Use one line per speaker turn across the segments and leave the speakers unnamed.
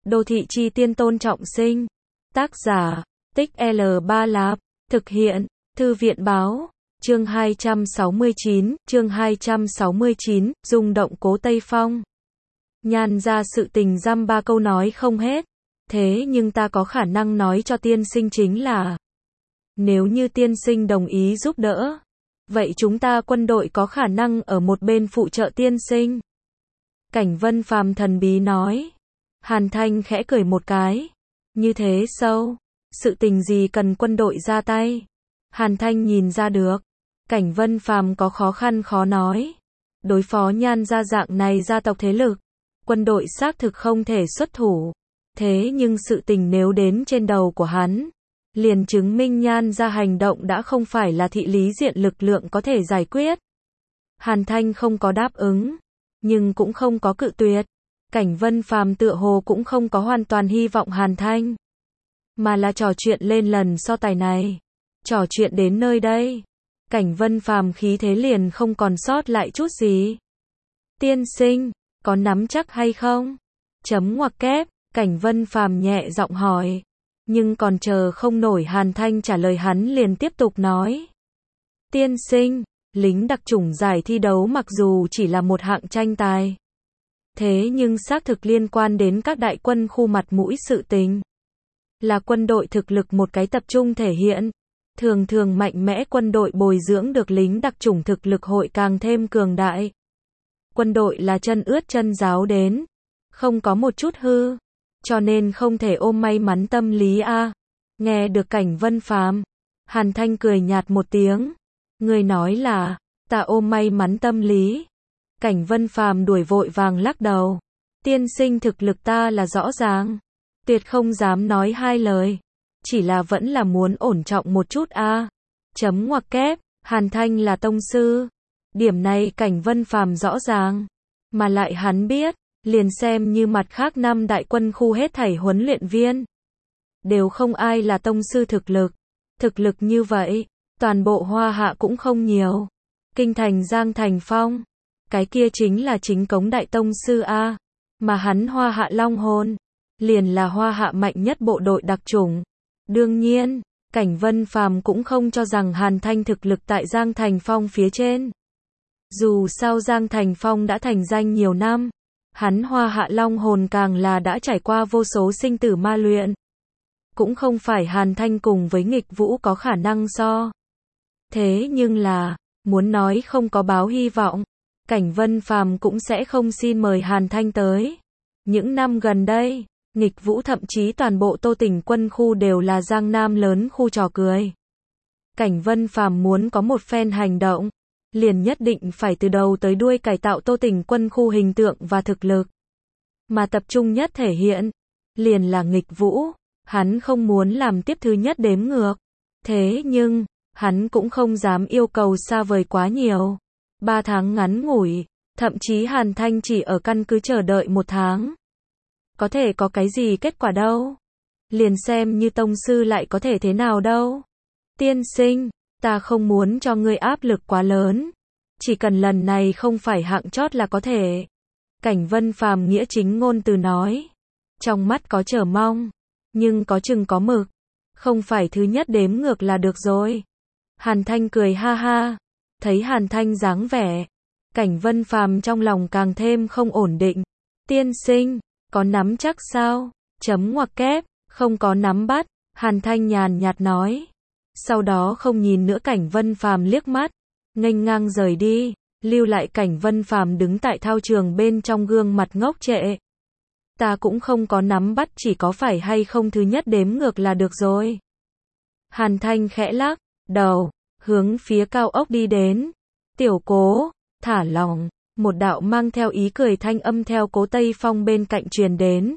Đô thị chi tiên Tôn Trọng Sinh. Tác giả, Tích L3 Lạp. Thực hiện, Thư viện báo. Chương 269, rung động Cố Tây Phong. Nhan ra sự tình dăm ba câu nói không hết. Thế nhưng ta có khả năng nói cho tiên sinh chính là, nếu như tiên sinh đồng ý giúp đỡ, vậy chúng ta quân đội có khả năng ở một bên phụ trợ tiên sinh. Cảnh Vân Phàm thần bí nói. Hàn Thanh khẽ cười một cái. Như thế sâu, sự tình gì cần quân đội ra tay? Hàn Thanh nhìn ra được. Cảnh Vân Phàm có khó khăn khó nói. Đối phó Nhan gia dạng này gia tộc thế lực, quân đội xác thực không thể xuất thủ. Thế nhưng sự tình nếu đến trên đầu của hắn, liền chứng minh Nhan gia hành động đã không phải là thị lý diện lực lượng có thể giải quyết. Hàn Thanh không có đáp ứng, nhưng cũng không có cự tuyệt. Cảnh Vân Phàm tựa hồ cũng không có hoàn toàn hy vọng Hàn Thanh, mà là trò chuyện lên lần so tài này. Trò chuyện đến nơi đây, Cảnh Vân Phàm khí thế liền không còn sót lại chút gì. Tiên sinh, có nắm chắc hay không? Chấm ngoặc kép, Cảnh Vân Phàm nhẹ giọng hỏi. Nhưng còn chờ không nổi Hàn Thanh trả lời hắn liền tiếp tục nói. Tiên sinh, lính đặc chủng giải thi đấu mặc dù chỉ là một hạng tranh tài, thế nhưng xác thực liên quan đến các đại quân khu mặt mũi sự tình. Là quân đội thực lực một cái tập trung thể hiện. Thường thường mạnh mẽ quân đội bồi dưỡng được lính đặc chủng thực lực hội càng thêm cường đại. Quân đội là chân ướt chân ráo đến, không có một chút hư, cho nên không thể ôm may mắn tâm lý a. Nghe được Cảnh Vân Phàm, Hàn Thanh cười nhạt một tiếng. Người nói là, ta ôm may mắn tâm lý. Cảnh Vân Phàm đuổi vội vàng lắc đầu. Tiên sinh thực lực ta là rõ ràng, tuyệt không dám nói hai lời. Chỉ là vẫn là muốn ổn trọng một chút a. Chấm ngoặc kép, Hàn Thanh là tông sư. Điểm này Cảnh Vân Phàm rõ ràng. Mà lại hắn biết, liền xem như mặt khác năm đại quân khu hết thảy huấn luyện viên, đều không ai là tông sư thực lực. Thực lực như vậy, toàn bộ Hoa Hạ cũng không nhiều. Kinh thành Giang Thành Phong, cái kia chính là chính cống đại tông sư a. Mà hắn Hoa Hạ Long Hồn, liền là Hoa Hạ mạnh nhất bộ đội đặc chủng. Đương nhiên, Cảnh Vân Phàm cũng không cho rằng Hàn Thanh thực lực tại Giang Thành Phong phía trên. Dù sao Giang Thành Phong đã thành danh nhiều năm, hắn Hoa Hạ Long Hồn càng là đã trải qua vô số sinh tử ma luyện. Cũng không phải Hàn Thanh cùng với Nghịch Vũ có khả năng so. Thế nhưng là, muốn nói không có báo hy vọng, Cảnh Vân Phàm cũng sẽ không xin mời Hàn Thanh tới. Những năm gần đây, Nghịch Vũ thậm chí toàn bộ Tô Tỉnh quân khu đều là Giang Nam lớn khu trò cười. Cảnh Vân Phàm muốn có một phen hành động, liền nhất định phải từ đầu tới đuôi cải tạo Tô Tỉnh quân khu hình tượng và thực lực. Mà tập trung nhất thể hiện, liền là Nghịch Vũ. Hắn không muốn làm tiếp thứ nhất đếm ngược. Thế nhưng, hắn cũng không dám yêu cầu xa vời quá nhiều. 3 tháng ngắn ngủi, thậm chí Hàn Thanh chỉ ở căn cứ chờ đợi 1 tháng. Có thể có cái gì kết quả đâu. Liền xem như tông sư lại có thể thế nào đâu. Tiên sinh, ta không muốn cho ngươi áp lực quá lớn. Chỉ cần lần này không phải hạng chót là có thể. Cảnh Vân Phàm nghĩa chính ngôn từ nói. Trong mắt có chờ mong, nhưng có chừng có mực. Không phải thứ nhất đếm ngược là được rồi. Hàn Thanh cười ha ha. Thấy Hàn Thanh dáng vẻ, Cảnh Vân Phàm trong lòng càng thêm không ổn định. Tiên sinh, có nắm chắc sao? Chấm ngoặc kép, không có nắm bắt. Hàn Thanh nhàn nhạt nói. Sau đó không nhìn nữa Cảnh Vân Phàm liếc mắt, nghênh ngang rời đi, lưu lại Cảnh Vân Phàm đứng tại thao trường bên trong gương mặt ngốc trệ. Ta cũng không có nắm bắt, chỉ có phải hay không thứ nhất đếm ngược là được rồi. Hàn Thanh khẽ lắc đầu, hướng phía cao ốc đi đến. Tiểu Cố, thả lỏng. Một đạo mang theo ý cười thanh âm theo Cố Tây Phong bên cạnh truyền đến.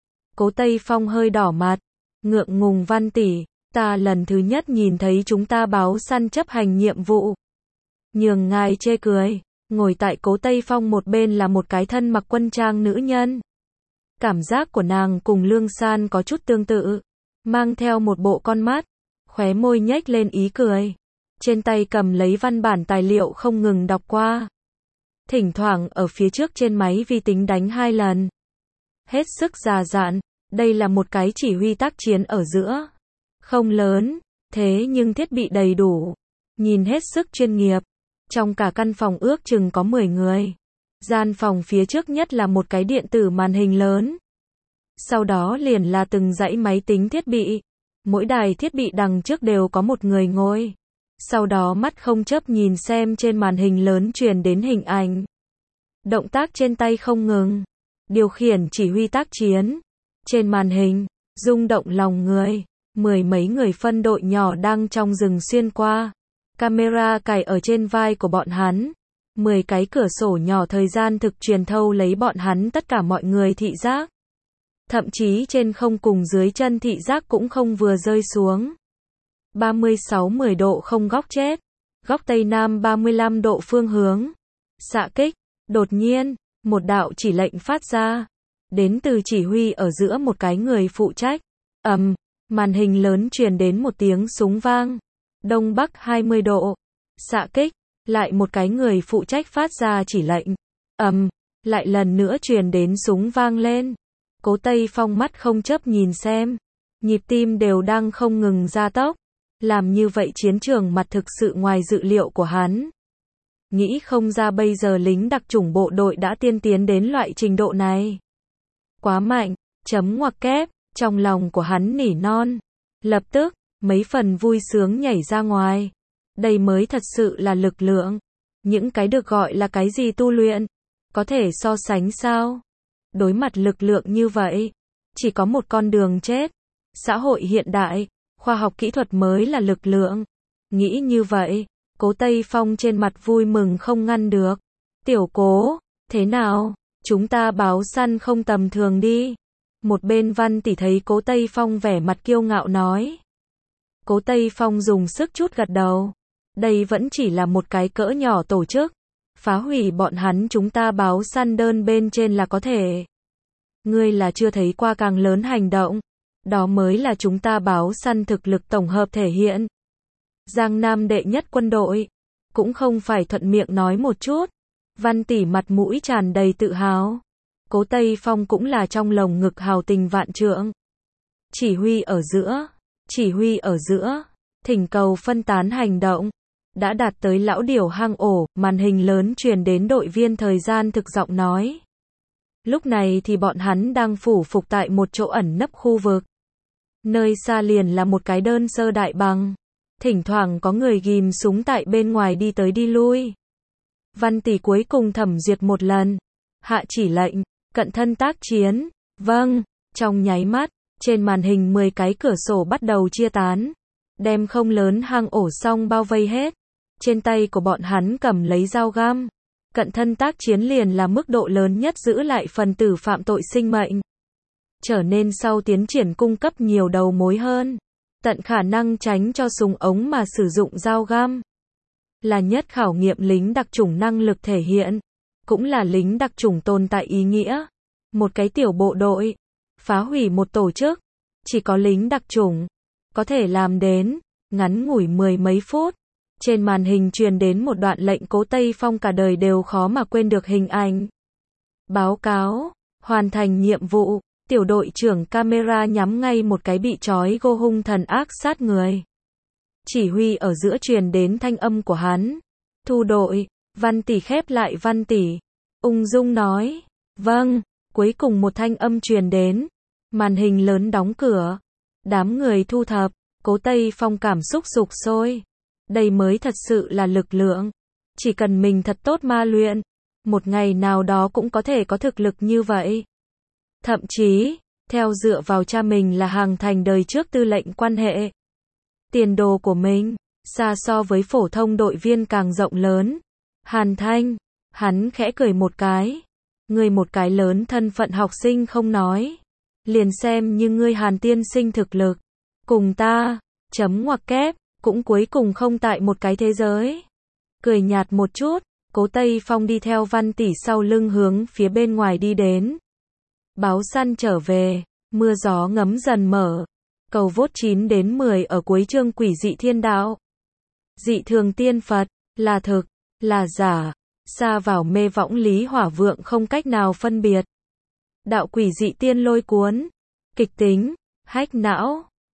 Cố Tây Phong hơi đỏ mặt, ngượng ngùng Văn tỷ, ta lần thứ nhất nhìn thấy chúng ta báo săn chấp hành nhiệm vụ. Nhường ngài chê cười. Ngồi tại Cố Tây Phong một bên là một cái thân mặc quân trang nữ nhân. Cảm giác của nàng cùng Lương San có chút tương tự, mang theo một bộ con mắt, khóe môi nhếch lên ý cười. Trên tay cầm lấy văn bản tài liệu không ngừng đọc qua. Thỉnh thoảng ở phía trước trên máy vi tính đánh 2 lần. Hết sức già dặn, Đây là một cái chỉ huy tác chiến ở giữa. Không lớn, thế nhưng thiết bị đầy đủ. Nhìn hết sức chuyên nghiệp. Trong cả căn phòng ước chừng có 10 người. Gian phòng phía trước nhất là một cái điện tử màn hình lớn. Sau đó liền là từng dãy máy tính thiết bị. Mỗi đài thiết bị đằng trước đều có một người ngồi. Sau đó mắt không chớp nhìn xem trên màn hình lớn truyền đến hình ảnh. Động tác trên tay không ngừng. Điều khiển chỉ huy tác chiến. Trên màn hình, rung động lòng người. 10 mấy người phân đội nhỏ đang trong rừng xuyên qua. Camera cài ở trên vai của bọn hắn. 10 cái cửa sổ nhỏ thời gian thực truyền thâu lấy bọn hắn tất cả mọi người thị giác. Thậm chí trên không cùng dưới chân thị giác cũng không vừa rơi xuống. 36-10 độ không góc chết. Góc Tây Nam 35 độ phương hướng. Xạ kích. Đột nhiên, một đạo chỉ lệnh phát ra. Đến từ chỉ huy ở giữa một cái người phụ trách. Màn hình lớn truyền đến một tiếng súng vang. Đông Bắc 20 độ. Xạ kích. Lại một cái người phụ trách phát ra chỉ lệnh. Lại lần nữa truyền đến súng vang lên. Cố Tây Phong mắt không chớp nhìn xem. Nhịp tim đều đang không ngừng gia tốc. Làm như vậy chiến trường mặt thực sự ngoài dự liệu của hắn. Nghĩ không ra bây giờ lính đặc chủng bộ đội đã tiên tiến đến loại trình độ này. Quá mạnh, chấm ngoặc kép, trong lòng của hắn nỉ non. Lập tức, mấy phần vui sướng nhảy ra ngoài. Đây mới thật sự là lực lượng. Những cái được gọi là cái gì tu luyện. Có thể so sánh sao? Đối mặt lực lượng như vậy, chỉ có một con đường chết. Xã hội hiện đại, khoa học kỹ thuật mới là lực lượng. Nghĩ như vậy, Cố Tây Phong trên mặt vui mừng không ngăn được. Tiểu Cố, thế nào? Chúng ta báo săn không tầm thường đi. Một bên Văn Tỷ thấy Cố Tây Phong vẻ mặt kiêu ngạo nói. Cố Tây Phong dùng sức chút gật đầu. Đây vẫn chỉ là một cái cỡ nhỏ tổ chức. Phá hủy bọn hắn chúng ta báo săn đơn bên trên là có thể. Ngươi là chưa thấy qua càng lớn hành động. Đó mới là chúng ta báo săn thực lực tổng hợp thể hiện. Giang Nam đệ nhất quân đội. Cũng không phải thuận miệng nói một chút. Văn Tỷ mặt mũi tràn đầy tự hào. Cố Tây Phong cũng là trong lồng ngực hào tình vạn trượng. Chỉ huy ở giữa. Chỉ huy ở giữa. Thỉnh cầu phân tán hành động. Đã đạt tới lão điểu hang ổ, màn hình lớn truyền đến đội viên thời gian thực giọng nói. Lúc này thì bọn hắn đang phủ phục tại một chỗ ẩn nấp khu vực. Nơi xa liền là một cái đơn sơ đại bằng. Thỉnh thoảng có người ghim súng tại bên ngoài đi tới đi lui. Văn Tỷ cuối cùng thẩm duyệt một lần. Hạ chỉ lệnh, cận thân tác chiến. Vâng, trong nháy mắt, trên màn hình 10 cái cửa sổ bắt đầu chia tán. Đem không lớn hang ổ xong bao vây hết. Trên tay của bọn hắn cầm lấy dao găm. Cận thân tác chiến liền là mức độ lớn nhất giữ lại phần tử phạm tội sinh mệnh. Trở nên sau tiến triển cung cấp nhiều đầu mối hơn. Tận khả năng tránh cho súng ống mà sử dụng dao găm. Là nhất khảo nghiệm lính đặc chủng năng lực thể hiện. Cũng là lính đặc chủng tồn tại ý nghĩa. Một cái tiểu bộ đội. Phá hủy một tổ chức. Chỉ có lính đặc chủng. Có thể làm đến. Ngắn ngủi 10 mấy phút. Trên màn hình truyền đến một đoạn lệnh Cố Tây Phong cả đời đều khó mà quên được hình ảnh. Báo cáo. Hoàn thành nhiệm vụ. Tiểu đội trưởng camera nhắm ngay một cái bị trói gô hung thần ác sát người. Chỉ huy ở giữa truyền đến thanh âm của hắn. Thu đội. Văn Tỷ khép lại Văn Tỷ. Ung dung nói. Vâng. Cuối cùng một thanh âm truyền đến. Màn hình lớn đóng cửa. Đám người thu thập. Cố Tây Phong cảm xúc sục sôi. Đây mới thật sự là lực lượng. Chỉ cần mình thật tốt ma luyện. Một ngày nào đó cũng có thể có thực lực như vậy. Thậm chí, theo dựa vào cha mình là hàng thành đời trước tư lệnh quan hệ. Tiền đồ của mình, xa so với phổ thông đội viên càng rộng lớn. Hàn Thanh, hắn khẽ cười một cái. Ngươi một cái lớn thân phận học sinh không nói. Liền xem như ngươi Hàn tiên sinh thực lực. Cùng ta, chấm ngoặc kép, cũng cuối cùng không tại một cái thế giới. Cười nhạt một chút, Cố Tây Phong đi theo Văn Tỷ sau lưng hướng phía bên ngoài đi đến. Báo săn trở về, mưa gió ngấm dần mở. Cầu vốt 9 đến 10 ở cuối chương Quỷ dị thiên đạo. Dị thường tiên Phật, là thực, là giả, xa vào mê võng lý hỏa vượng không cách nào phân biệt. Đạo quỷ dị tiên lôi cuốn. Kịch tính, hack não.